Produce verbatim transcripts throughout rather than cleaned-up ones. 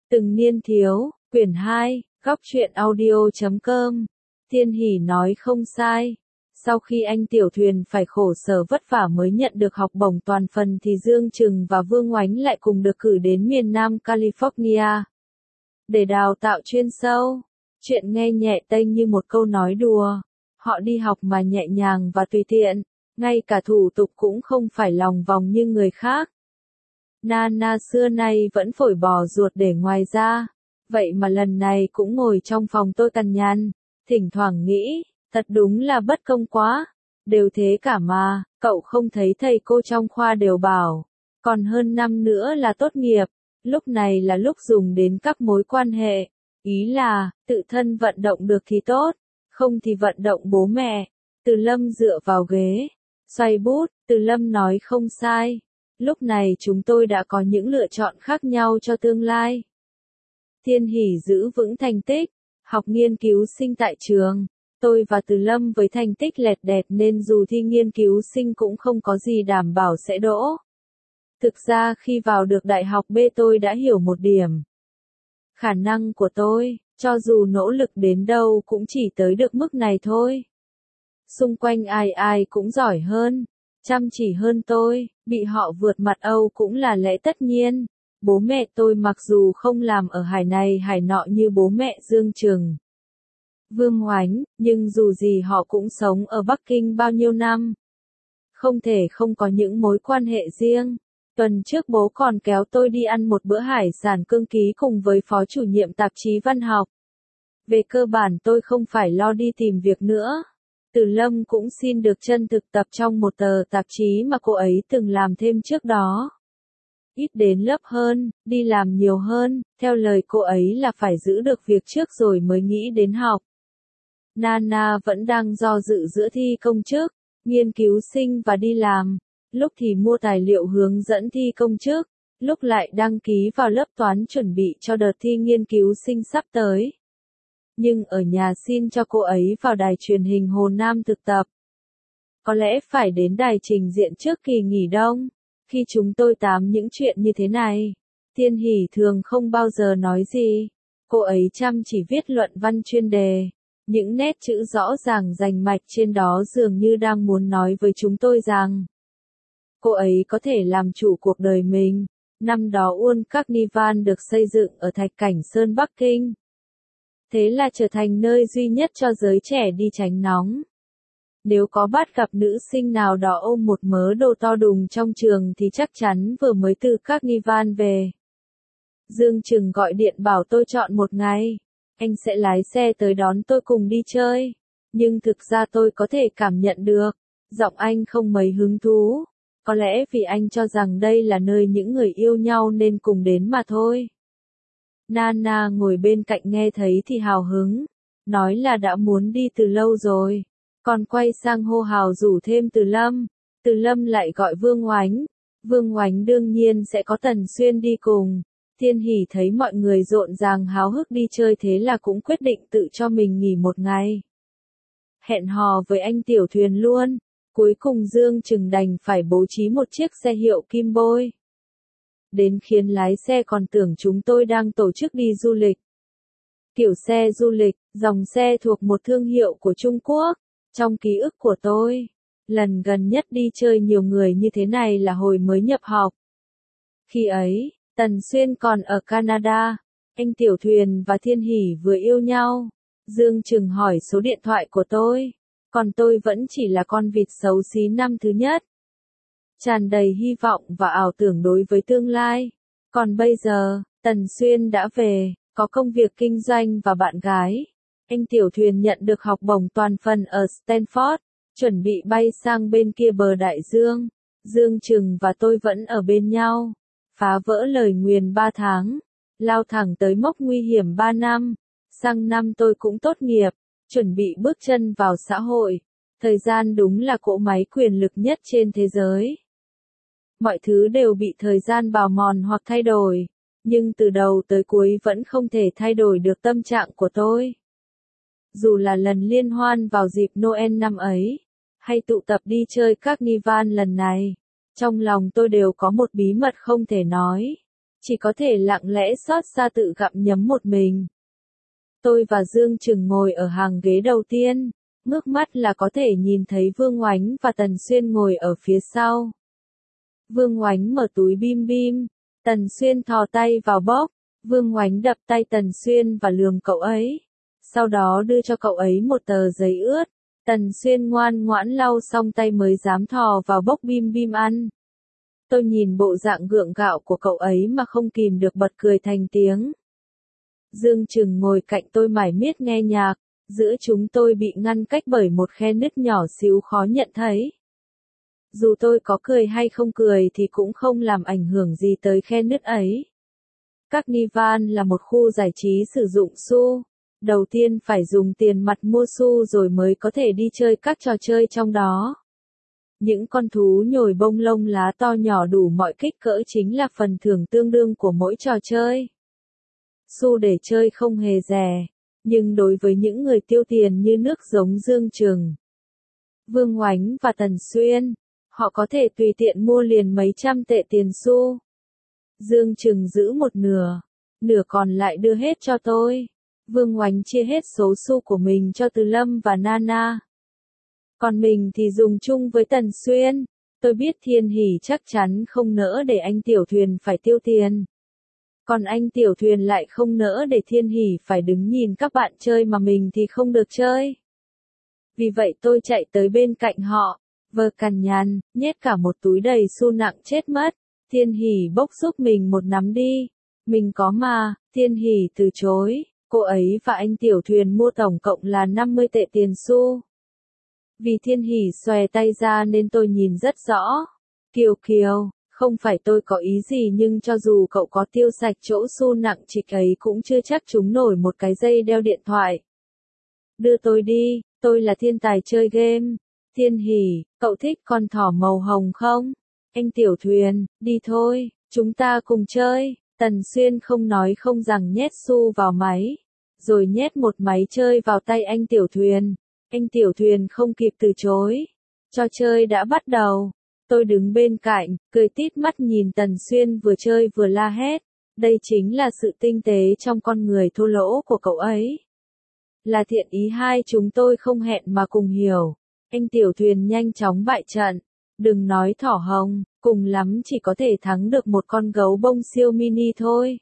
Từng niên thiếu, quyển hai, góc truyện audio chấm com. Thiên Hỷ nói không sai. Sau khi anh Tiểu Thuyền phải khổ sở vất vả mới nhận được học bổng toàn phần thì Dương Trừng và Vương Oánh lại cùng được cử đến miền Nam California để đào tạo chuyên sâu. Chuyện nghe nhẹ tênh như một câu nói đùa. Họ đi học mà nhẹ nhàng và tùy tiện, ngay cả thủ tục cũng không phải lòng vòng như người khác. Nana xưa nay vẫn phổi bò ruột để ngoài ra, vậy mà lần này cũng ngồi trong phòng tôi cằn nhằn, thỉnh thoảng nghĩ, thật đúng là bất công quá, đều thế cả mà, cậu không thấy thầy cô trong khoa đều bảo, còn hơn năm nữa là tốt nghiệp, lúc này là lúc dùng đến các mối quan hệ, ý là, tự thân vận động được thì tốt, không thì vận động bố mẹ. Từ Lâm dựa vào ghế, xoay bút, Từ Lâm nói không sai. Lúc này chúng tôi đã có những lựa chọn khác nhau cho tương lai. Thiên Hỷ giữ vững thành tích, học nghiên cứu sinh tại trường. Tôi và Từ Lâm với thành tích lẹt đẹt nên dù thi nghiên cứu sinh cũng không có gì đảm bảo sẽ đỗ. Thực ra khi vào được đại học B tôi đã hiểu một điểm. Khả năng của tôi, cho dù nỗ lực đến đâu cũng chỉ tới được mức này thôi. Xung quanh ai ai cũng giỏi hơn, chăm chỉ hơn tôi, bị họ vượt mặt Âu cũng là lẽ tất nhiên. Bố mẹ tôi mặc dù không làm ở hải này hải nọ như bố mẹ Dương Trừng, Vương Oánh, nhưng dù gì họ cũng sống ở Bắc Kinh bao nhiêu năm. Không thể không có những mối quan hệ riêng. Tuần trước bố còn kéo tôi đi ăn một bữa hải sản cương ký cùng với phó chủ nhiệm tạp chí văn học. Về cơ bản tôi không phải lo đi tìm việc nữa. Từ Lâm cũng xin được chân thực tập trong một tờ tạp chí mà cô ấy từng làm thêm trước đó. Ít đến lớp hơn, đi làm nhiều hơn, theo lời cô ấy là phải giữ được việc trước rồi mới nghĩ đến học. Nana vẫn đang do dự giữa thi công chức, nghiên cứu sinh và đi làm, lúc thì mua tài liệu hướng dẫn thi công chức, lúc lại đăng ký vào lớp toán chuẩn bị cho đợt thi nghiên cứu sinh sắp tới. Nhưng ở nhà xin cho cô ấy vào đài truyền hình Hồ Nam thực tập. Có lẽ phải đến đài trình diện trước kỳ nghỉ đông. Khi chúng tôi tám những chuyện như thế này, Thiên Hỷ thường không bao giờ nói gì. Cô ấy chăm chỉ viết luận văn chuyên đề. Những nét chữ rõ ràng rành mạch trên đó dường như đang muốn nói với chúng tôi rằng cô ấy có thể làm chủ cuộc đời mình. Năm đó Uôn Carnival được xây dựng ở Thạch Cảnh Sơn Bắc Kinh. Thế là trở thành nơi duy nhất cho giới trẻ đi tránh nóng. Nếu có bắt gặp nữ sinh nào đó ôm một mớ đồ to đùng trong trường thì chắc chắn vừa mới từ Carnival về. Dương Trừng gọi điện bảo tôi chọn một ngày. Anh sẽ lái xe tới đón tôi cùng đi chơi. Nhưng thực ra tôi có thể cảm nhận được, giọng anh không mấy hứng thú. Có lẽ vì anh cho rằng đây là nơi những người yêu nhau nên cùng đến mà thôi. Nana ngồi bên cạnh nghe thấy thì hào hứng, nói là đã muốn đi từ lâu rồi, còn quay sang hô hào rủ thêm Từ Lâm. Từ Lâm lại gọi Vương Oánh, Vương Oánh đương nhiên sẽ có Tần Xuyên đi cùng. Thiên Hỷ thấy mọi người rộn ràng háo hức đi chơi thế là cũng quyết định tự cho mình nghỉ một ngày. Hẹn hò với anh Tiểu Thuyền luôn, cuối cùng Dương Trừng đành phải bố trí một chiếc xe hiệu Kim Bôi. Đến khiến lái xe còn tưởng chúng tôi đang tổ chức đi du lịch. Kiểu xe du lịch, dòng xe thuộc một thương hiệu của Trung Quốc. Trong ký ức của tôi, lần gần nhất đi chơi nhiều người như thế này là hồi mới nhập học. Khi ấy, Tần Xuyên còn ở Canada, anh Tiểu Thuyền và Thiên Hỷ vừa yêu nhau. Dương Trừng hỏi số điện thoại của tôi, còn tôi vẫn chỉ là con vịt xấu xí năm thứ nhất. Tràn đầy hy vọng và ảo tưởng đối với tương lai. Còn bây giờ, Tần Xuyên đã về, có công việc kinh doanh và bạn gái. Anh Tiểu Thuyền nhận được học bổng toàn phần ở Stanford, chuẩn bị bay sang bên kia bờ đại dương. Dương Trừng và tôi vẫn ở bên nhau, phá vỡ lời nguyền ba tháng, lao thẳng tới mốc nguy hiểm ba năm. Sang năm tôi cũng tốt nghiệp, chuẩn bị bước chân vào xã hội. Thời gian đúng là cỗ máy quyền lực nhất trên thế giới. Mọi thứ đều bị thời gian bào mòn hoặc thay đổi, nhưng từ đầu tới cuối vẫn không thể thay đổi được tâm trạng của tôi. Dù là lần liên hoan vào dịp Noel năm ấy, hay tụ tập đi chơi Carnival lần này, trong lòng tôi đều có một bí mật không thể nói. chỉ có thể lặng lẽ xót xa tự gặm nhấm một mình. Tôi và Dương Trừng ngồi ở hàng ghế đầu tiên, ngước mắt là có thể nhìn thấy Vương Oánh và Tần Xuyên ngồi ở phía sau. Vương Oánh mở túi bim bim, Tần Xuyên thò tay vào bóp, Vương Oánh đập tay Tần Xuyên và lườm cậu ấy, sau đó đưa cho cậu ấy một tờ giấy ướt. Tần Xuyên ngoan ngoãn lau xong tay mới dám thò vào bốc bim bim ăn. Tôi nhìn bộ dạng gượng gạo của cậu ấy mà không kìm được bật cười thành tiếng. Dương Trừng ngồi cạnh tôi mải miết nghe nhạc, giữa chúng tôi bị ngăn cách bởi một khe nứt nhỏ xíu khó nhận thấy. Dù tôi có cười hay không cười thì cũng không làm ảnh hưởng gì tới khe nứt ấy. Carnival là một khu giải trí sử dụng xu. Đầu tiên phải dùng tiền mặt mua xu rồi mới có thể đi chơi các trò chơi trong đó. Những con thú nhồi bông lông lá to nhỏ đủ mọi kích cỡ chính là phần thưởng tương đương của mỗi trò chơi. Xu để chơi không hề rẻ, nhưng đối với những người tiêu tiền như nước giống Dương Trừng, Vương Oánh và Tần Xuyên, họ có thể tùy tiện mua liền mấy trăm tệ tiền xu. Dương Trừng giữ một nửa, nửa còn lại đưa hết cho tôi. Vương Oánh chia hết số xu của mình cho Từ Lâm và Nana. Còn mình thì dùng chung với Tần Xuyên. Tôi biết Thiên Hỷ chắc chắn không nỡ để anh Tiểu Thuyền phải tiêu tiền. Còn anh Tiểu Thuyền lại không nỡ để Thiên Hỷ phải đứng nhìn các bạn chơi mà mình thì không được chơi. Vì vậy tôi chạy tới bên cạnh họ, vờ cằn nhằn, nhét cả một túi đầy xu nặng chết mất. Thiên Hỷ bốc giúp mình một nắm đi. Mình có mà. Thiên Hỷ từ chối. Cô ấy và anh Tiểu Thuyền mua tổng cộng là năm mươi tệ tiền xu. Vì Thiên Hỷ xòe tay ra nên tôi nhìn rất rõ. Kiều Kiều, không phải tôi có ý gì nhưng cho dù cậu có tiêu sạch chỗ xu nặng trịch ấy cũng chưa chắc chúng nổi một cái dây đeo điện thoại. Đưa tôi đi, tôi là thiên tài chơi game. Thiên Hỷ, cậu thích con thỏ màu hồng không? Anh Tiểu Thuyền, đi thôi, chúng ta cùng chơi. Tần Xuyên không nói không rằng nhét xu vào máy, rồi nhét một máy chơi vào tay anh Tiểu Thuyền. Anh Tiểu Thuyền không kịp từ chối. Trò chơi đã bắt đầu. Tôi đứng bên cạnh, cười tít mắt nhìn Tần Xuyên vừa chơi vừa la hét. Đây chính là sự tinh tế trong con người thô lỗ của cậu ấy. Là thiện ý hai chúng tôi không hẹn mà cùng hiểu. Anh Tiểu Thuyền nhanh chóng bại trận. Đừng nói thỏ hồng, cùng lắm chỉ có thể thắng được một con gấu bông siêu mini thôi.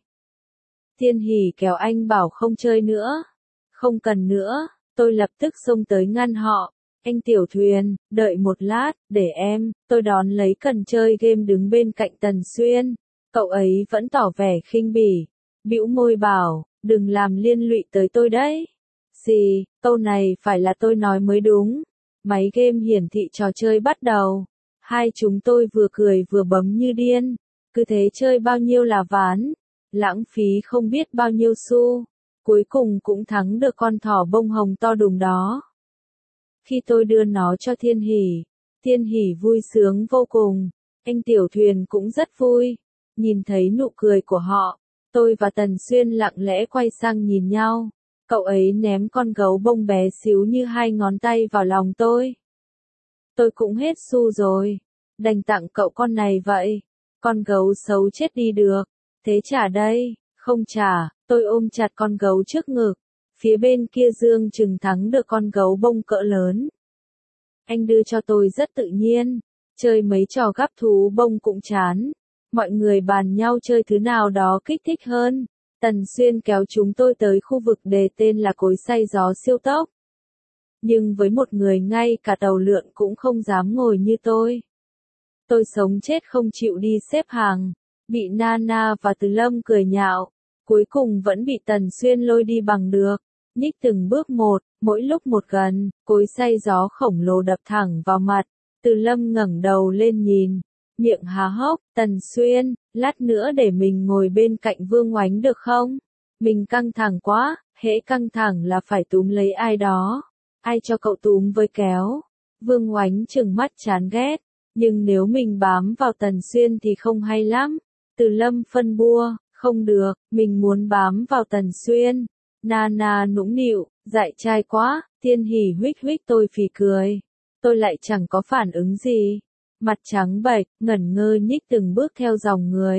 Thiên Hỷ kéo anh bảo không chơi nữa. Không cần nữa, tôi lập tức xông tới ngăn họ. Anh Tiểu Thuyền, đợi một lát, để em, tôi đón lấy cần chơi game đứng bên cạnh Tần Xuyên. Cậu ấy vẫn tỏ vẻ khinh bỉ, bĩu môi bảo, đừng làm liên lụy tới tôi đấy. Gì, câu này phải là tôi nói mới đúng. Máy game hiển thị trò chơi bắt đầu. Hai chúng tôi vừa cười vừa bấm như điên. Cứ thế chơi bao nhiêu là ván. Lãng phí không biết bao nhiêu xu. Cuối cùng cũng thắng được con thỏ bông hồng to đùng đó. Khi tôi đưa nó cho Thiên Hỷ, Thiên Hỷ vui sướng vô cùng. Anh Tiểu Thuyền cũng rất vui. Nhìn thấy nụ cười của họ, tôi và Tần Xuyên lặng lẽ quay sang nhìn nhau. Cậu ấy ném con gấu bông bé xíu như hai ngón tay vào lòng tôi. Tôi cũng hết xu rồi. Đành tặng cậu con này vậy. Con gấu xấu chết đi được. Thế trả đây. Không trả. Tôi ôm chặt con gấu trước ngực. Phía bên kia Dương Trừng thắng được con gấu bông cỡ lớn. Anh đưa cho tôi rất tự nhiên. Chơi mấy trò gắp thú bông cũng chán. Mọi người bàn nhau chơi thứ nào đó kích thích hơn. Tần Xuyên kéo chúng tôi tới khu vực đề tên là cối xay gió siêu tốc. Nhưng với một người ngay cả tàu lượn cũng không dám ngồi như tôi. Tôi sống chết không chịu đi xếp hàng. Bị Nana và Từ Lâm cười nhạo. Cuối cùng vẫn bị Tần Xuyên lôi đi bằng được. Nhích từng bước một, mỗi lúc một gần, cối xay gió khổng lồ đập thẳng vào mặt. Từ Lâm ngẩng đầu lên nhìn. Miệng há hốc, Tần Xuyên, lát nữa để mình ngồi bên cạnh Vương Oánh được không? Mình căng thẳng quá, hễ căng thẳng là phải túm lấy ai đó. Ai cho cậu túm với kéo? Vương Oánh trừng mắt chán ghét. Nhưng nếu mình bám vào Tần Xuyên thì không hay lắm. Từ Lâm phân bua, không được, mình muốn bám vào Tần Xuyên. Nana nũng nịu, dại trai quá, Thiên Hỷ huých huých tôi phì cười. Tôi lại chẳng có phản ứng gì. Mặt trắng bệch, ngẩn ngơ nhích từng bước theo dòng người.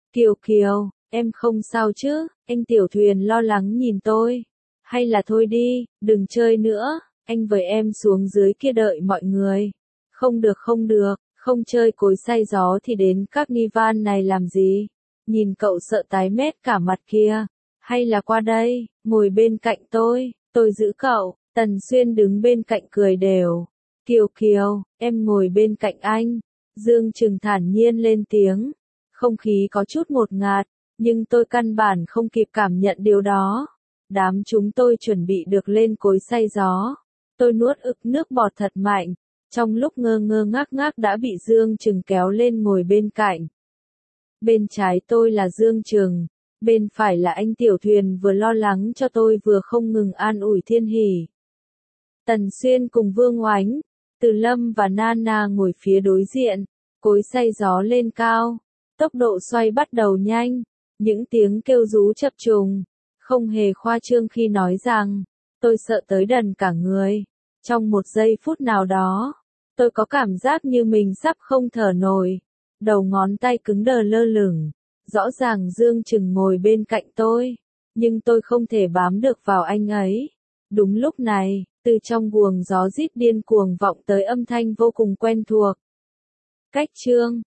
Kiều Kiều, em không sao chứ, anh Tiểu Thuyền lo lắng nhìn tôi. Hay là thôi đi, đừng chơi nữa, anh với em xuống dưới kia đợi mọi người. Không được không được, không chơi cối xay gió thì đến các Nivan này làm gì? Nhìn cậu sợ tái mét cả mặt kia. Hay là qua đây, ngồi bên cạnh tôi, tôi giữ cậu. Tần Xuyên đứng bên cạnh cười đều. Kiều Kiều, em ngồi bên cạnh anh. Dương Trừng thản nhiên lên tiếng. Không khí có chút ngột ngạt, nhưng tôi căn bản không kịp cảm nhận điều đó. Đám chúng tôi chuẩn bị được lên cối xay gió. Tôi nuốt ực nước bọt thật mạnh. Trong lúc ngơ ngơ ngác ngác đã bị Dương Trừng kéo lên ngồi bên cạnh. Bên trái tôi là Dương Trừng, bên phải là anh Tiểu Thuyền vừa lo lắng cho tôi vừa không ngừng an ủi Thiên Hỉ. Tần Xuyên cùng Vương Oánh, Từ Lâm và Nana ngồi phía đối diện, cối xay gió lên cao, tốc độ xoay bắt đầu nhanh, những tiếng kêu rú chập trùng, không hề khoa trương khi nói rằng, tôi sợ tới đần cả người. Trong một giây phút nào đó, tôi có cảm giác như mình sắp không thở nổi, đầu ngón tay cứng đờ lơ lửng, rõ ràng Dương Trừng ngồi bên cạnh tôi, nhưng tôi không thể bám được vào anh ấy. Đúng lúc này, từ trong guồng gió rít điên cuồng vọng tới âm thanh vô cùng quen thuộc. Cách chương